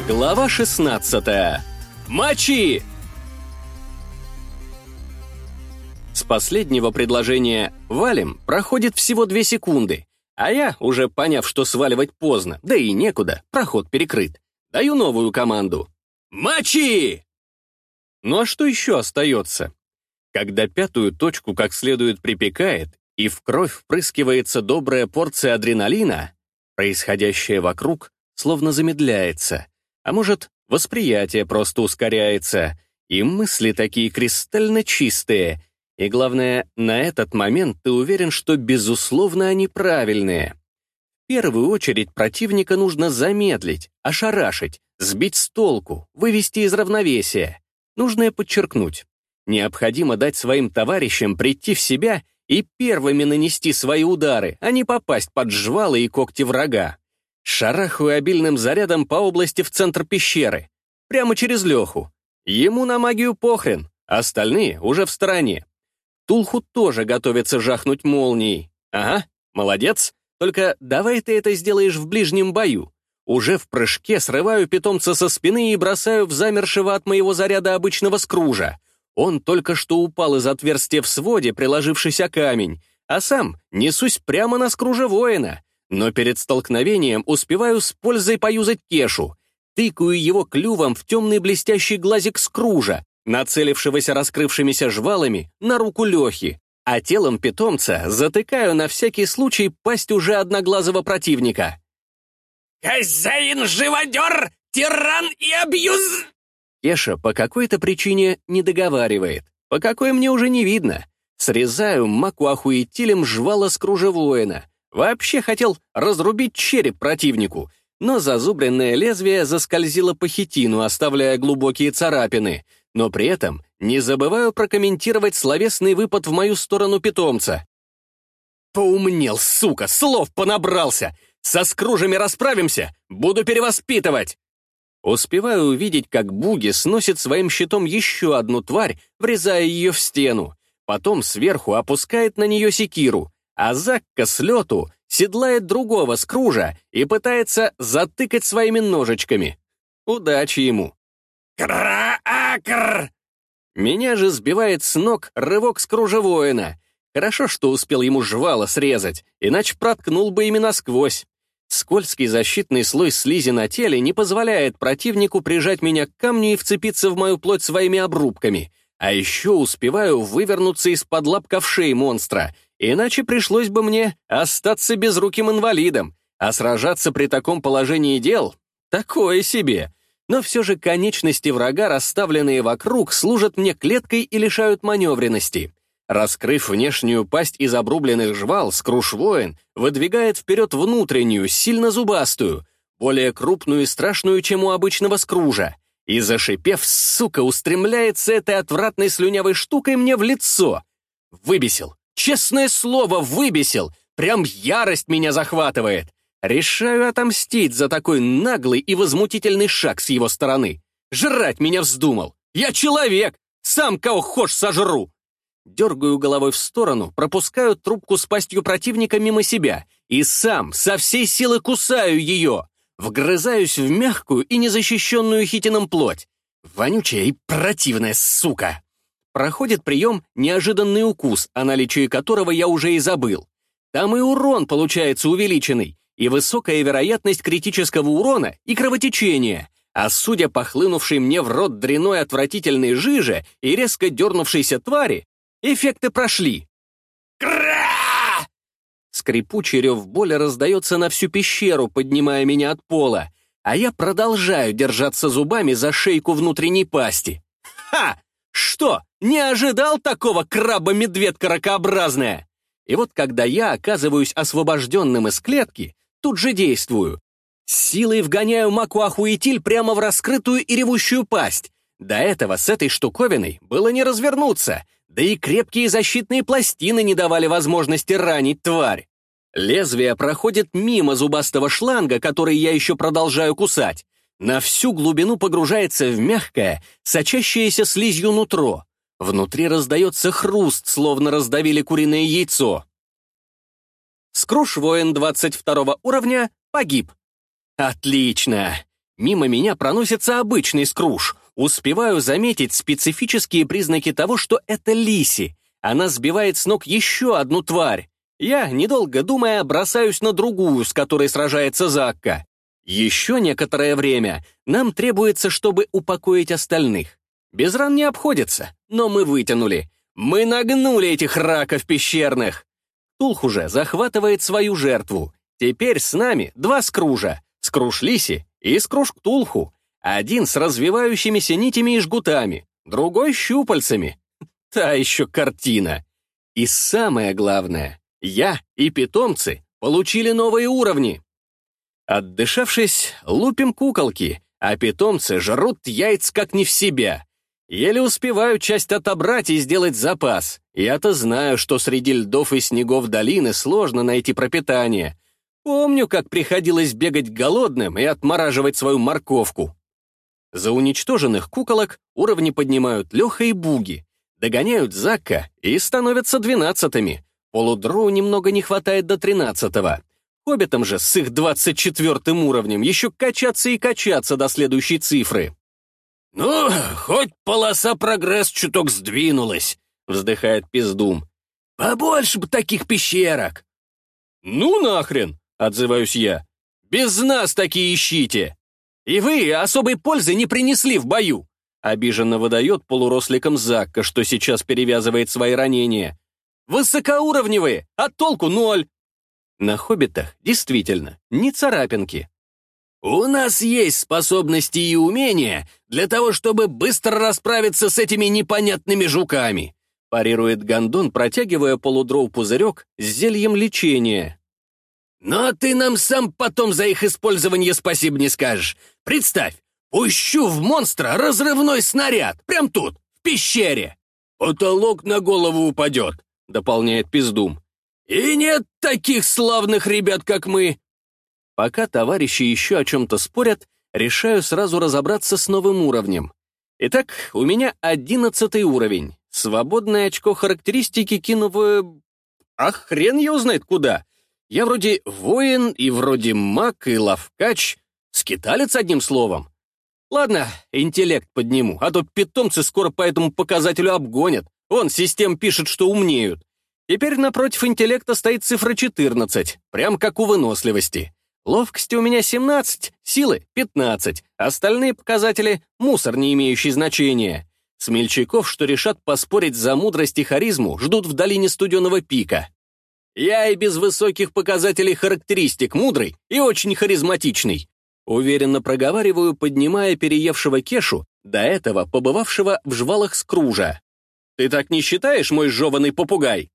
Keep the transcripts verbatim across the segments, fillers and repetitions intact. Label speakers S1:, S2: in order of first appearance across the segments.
S1: Глава шестнадцатая. Мочи! С последнего предложения «валим» проходит всего две секунды, а я, уже поняв, что сваливать поздно, да и некуда, проход перекрыт, даю новую команду. «Мочи!» Ну а что еще остается? Когда пятую точку как следует припекает, и в кровь впрыскивается добрая порция адреналина, происходящее вокруг словно замедляется, а может, восприятие просто ускоряется, и мысли такие кристально чистые, и главное, на этот момент ты уверен, что, безусловно, они правильные. В первую очередь противника нужно замедлить, ошарашить, сбить с толку, вывести из равновесия. Нужно подчеркнуть. Необходимо дать своим товарищам прийти в себя и первыми нанести свои удары, а не попасть под жвалы и когти врага. Шарахаю обильным зарядом по области в центр пещеры, прямо через Леху. Ему на магию похрен, остальные уже в стороне. Тулху тоже готовится жахнуть молнией. Ага, молодец, только давай ты это сделаешь в ближнем бою. Уже в прыжке срываю питомца со спины и бросаю в замершего от моего заряда обычного скружа. Он только что упал из отверстия в своде, приложившись о камень, а сам несусь прямо на скружа воина. Но перед столкновением успеваю с пользой поюзать Кешу. Тыкаю его клювом в темный блестящий глазик скружа, нацелившегося раскрывшимися жвалами на руку Лехи, а телом питомца затыкаю на всякий случай пасть уже одноглазого противника. «Хозяин-живодер, тиран и абьюз!» Кеша по какой-то причине не договаривает, по какой мне уже не видно. Срезаю маку-охуетилем жвала скружа воина. Вообще хотел разрубить череп противнику, но зазубренное лезвие заскользило по хитину, оставляя глубокие царапины, но при этом не забываю прокомментировать словесный выпад в мою сторону питомца. «Поумнел, сука, слов понабрался! Со скружами расправимся, буду перевоспитывать!» Успеваю увидеть, как Буги сносит своим щитом еще одну тварь, врезая ее в стену, потом сверху опускает на нее секиру, а Закка с лету седлает другого скружа и пытается затыкать своими ножичками. Удачи ему. «Кра-акр!» Меня же сбивает с ног рывок скружа воина. Хорошо, что успел ему жвало срезать, иначе проткнул бы ими насквозь. Скользкий защитный слой слизи на теле не позволяет противнику прижать меня к камню и вцепиться в мою плоть своими обрубками, а еще успеваю вывернуться из-под лап ковшей монстра, иначе пришлось бы мне остаться безруким инвалидом, а сражаться при таком положении дел — такое себе. Но все же конечности врага, расставленные вокруг, служат мне клеткой и лишают маневренности. Раскрыв внешнюю пасть из обрубленных жвал, скруж-воин выдвигает вперед внутреннюю, сильно зубастую, более крупную и страшную, чем у обычного скружа, и, зашипев, сука, устремляется этой отвратной слюнявой штукой мне в лицо. Выбесил. Честное слово, выбесил. Прям ярость меня захватывает. Решаю отомстить за такой наглый и возмутительный шаг с его стороны. Жрать меня вздумал. Я человек. Сам кого хошь сожру. Дергаю головой в сторону, пропускаю трубку с пастью противника мимо себя и сам со всей силы кусаю ее. Вгрызаюсь в мягкую и незащищенную хитином плоть. Вонючая и противная сука. Проходит прием неожиданный укус, о наличии которого я уже и забыл. Там и урон получается увеличенный, и высокая вероятность критического урона и кровотечения. А судя по хлынувшей мне в рот дряной отвратительной жиже и резко дернувшейся твари, эффекты прошли. Кра! Скрипучий рев боли раздается на всю пещеру, поднимая меня от пола, а я продолжаю держаться зубами за шейку внутренней пасти. Ха! Что, не ожидал такого, краба-медведка ракообразная? И вот когда я оказываюсь освобожденным из клетки, тут же действую. Силой вгоняю маку-охуетиль прямо в раскрытую и ревущую пасть. До этого с этой штуковиной было не развернуться, да и крепкие защитные пластины не давали возможности ранить тварь. Лезвие проходит мимо зубастого шланга, который я еще продолжаю кусать. На всю глубину погружается в мягкое, сочащееся слизью нутро. Внутри раздается хруст, словно раздавили куриное яйцо. Скруж-воин двадцать второго уровня погиб. Отлично. Мимо меня проносится обычный скруж. Успеваю заметить специфические признаки того, что это Лиси. Она сбивает с ног еще одну тварь. Я, недолго думая, бросаюсь на другую, с которой сражается Закка. Еще некоторое время нам требуется, чтобы упокоить остальных. Без ран не обходится, но мы вытянули. Мы нагнули этих раков пещерных. Ктулху же захватывает свою жертву. Теперь с нами два скружа. Скруж Лиси и скруж Ктулху. Один с развивающимися нитями и жгутами, другой с щупальцами. Та еще картина. И самое главное, я и питомцы получили новые уровни. Отдышавшись, лупим куколки, а питомцы жрут яиц как не в себя. Еле успеваю часть отобрать и сделать запас. Я-то знаю, что среди льдов и снегов долины сложно найти пропитание. Помню, как приходилось бегать голодным и отмораживать свою морковку. За уничтоженных куколок уровни поднимают Леха и Буги, догоняют Закка и становятся двенадцатыми. Полудроу немного не хватает до тринадцатого. Хоббитам же с их двадцать четвёртым уровнем еще качаться и качаться до следующей цифры. «Ну, хоть полоса прогресс чуток сдвинулась», — вздыхает Пиздум. «Побольше бы таких пещерок». «Ну нахрен», — отзываюсь я. «Без нас такие ищите. И вы особой пользы не принесли в бою», — обиженно выдает полуросликом Закка, что сейчас перевязывает свои ранения. «Высокоуровневые, а толку ноль». На хоббитах действительно не царапинки. «У нас есть способности и умения для того, чтобы быстро расправиться с этими непонятными жуками», парирует Гондон, протягивая полудроу пузырек с зельем лечения. «Но ты нам сам потом за их использование спасибо не скажешь. Представь, пущу в монстра разрывной снаряд, прям тут, в пещере. Потолок на голову упадет», — дополняет Пиздум. «И нет таких славных ребят, как мы». Пока товарищи еще о чем-то спорят, решаю сразу разобраться с новым уровнем. Итак, у меня одиннадцатый уровень. Свободное очко характеристики кину в... А хрен его знает куда. Я вроде воин, и вроде маг, и ловкач. Скиталец, одним словом. Ладно, интеллект подниму, а то питомцы скоро по этому показателю обгонят. Вон, система пишет, что умнеют. Теперь напротив интеллекта стоит цифра четырнадцать, прям как у выносливости. Ловкости у меня семнадцать, силы пятнадцать, остальные показатели — мусор, не имеющий значения. Смельчаков, что решат поспорить за мудрость и харизму, ждут в долине Студеного пика. Я и без высоких показателей характеристик мудрый и очень харизматичный. Уверенно проговариваю, поднимая переевшего Кешу, до этого побывавшего в жвалах Скружа. «Ты так не считаешь, мой жеваный попугай?»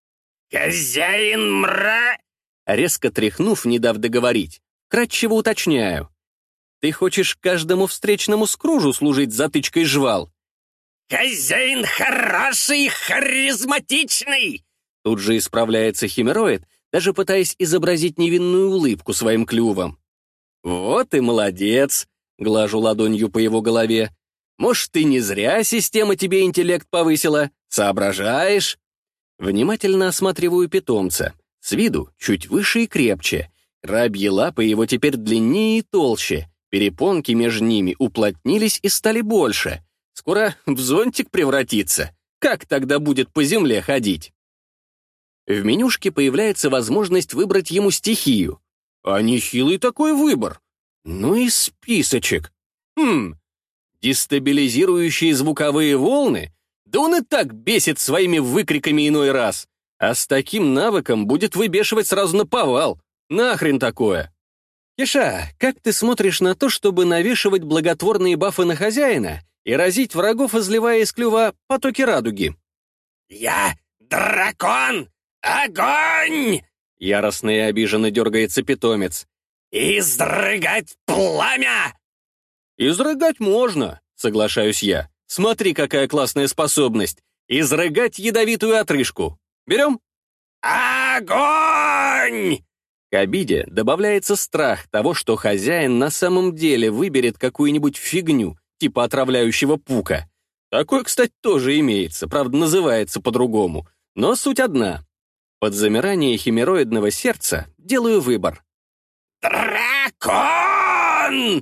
S1: «Хозяин мра...» Резко тряхнув, не дав договорить, кратчево уточняю. «Ты хочешь каждому встречному Скружу служить затычкой жвал?» «Хозяин хороший и харизматичный!» Тут же исправляется химероид, даже пытаясь изобразить невинную улыбку своим клювом. «Вот и молодец!» — глажу ладонью по его голове. «Может, и не зря система тебе интеллект повысила? Соображаешь?» Внимательно осматриваю питомца. С виду чуть выше и крепче. Рабьи лапы его теперь длиннее и толще. Перепонки между ними уплотнились и стали больше. Скоро в зонтик превратится. Как тогда будет по земле ходить? В менюшке появляется возможность выбрать ему стихию. А нехилый такой выбор. Ну и списочек. Хм, дестабилизирующие звуковые волны? Да он и так бесит своими выкриками иной раз. А с таким навыком будет выбешивать сразу наповал. Нахрен такое? Кеша, как ты смотришь на то, чтобы навешивать благотворные бафы на хозяина и разить врагов, изливая из клюва потоки радуги? «Я дракон! Огонь!» Яростно и обиженно дергается питомец. «Изрыгать пламя!» «Изрыгать можно», — соглашаюсь я. «Смотри, какая классная способность. Изрыгать ядовитую отрыжку. Берем?» «Огонь!» К обиде добавляется страх того, что хозяин на самом деле выберет какую-нибудь фигню, типа отравляющего пука. Такой, кстати, тоже имеется, правда, называется по-другому. Но суть одна. Под замирание химероидного сердца делаю выбор. «Дракон!»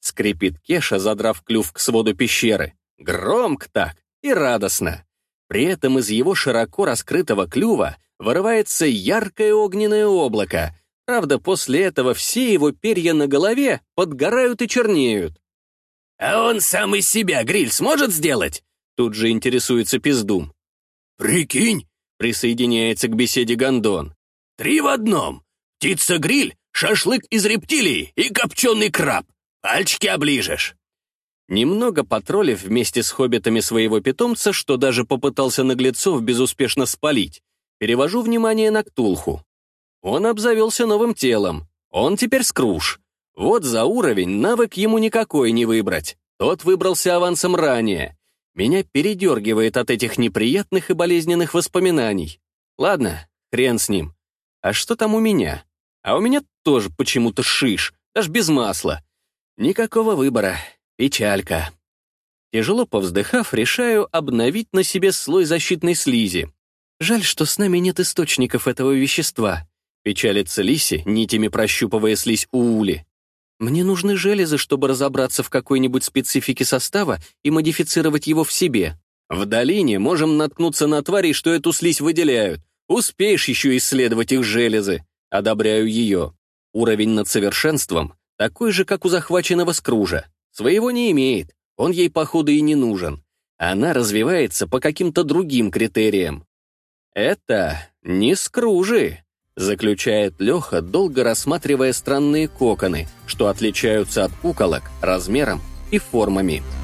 S1: Скрипит Кеша, задрав клюв к своду пещеры. Громко так и радостно. При этом из его широко раскрытого клюва вырывается яркое огненное облако. Правда, после этого все его перья на голове подгорают и чернеют. «А он сам из себя гриль сможет сделать?» Тут же интересуется Пиздум. «Прикинь!» — присоединяется к беседе Гондон. «Три в одном. Птица-гриль, шашлык из рептилий и копченый краб. Пальчики оближешь». Немного потроллив вместе с хоббитами своего питомца, что даже попытался наглецов безуспешно спалить, перевожу внимание на Ктулху. Он обзавелся новым телом. Он теперь Скруж. Вот за уровень навык ему никакой не выбрать. Тот выбрался авансом ранее. Меня передергивает от этих неприятных и болезненных воспоминаний. Ладно, хрен с ним. А что там у меня? А у меня тоже почему-то шиш, даже без масла. Никакого выбора. Печалька. Тяжело повздыхав, решаю обновить на себе слой защитной слизи. Жаль, что с нами нет источников этого вещества. Печалится Лиси, нитями прощупывая слизь Уули. Мне нужны железы, чтобы разобраться в какой-нибудь специфике состава и модифицировать его в себе. В долине можем наткнуться на тварей, что эту слизь выделяют. Успеешь еще исследовать их железы. Одобряю ее. Уровень над совершенством такой же, как у захваченного Скружа. Своего не имеет, он ей, походу, и не нужен. Она развивается по каким-то другим критериям. Это не Скружи, заключает Леха, долго рассматривая странные коконы, что отличаются от куколок размером и формами.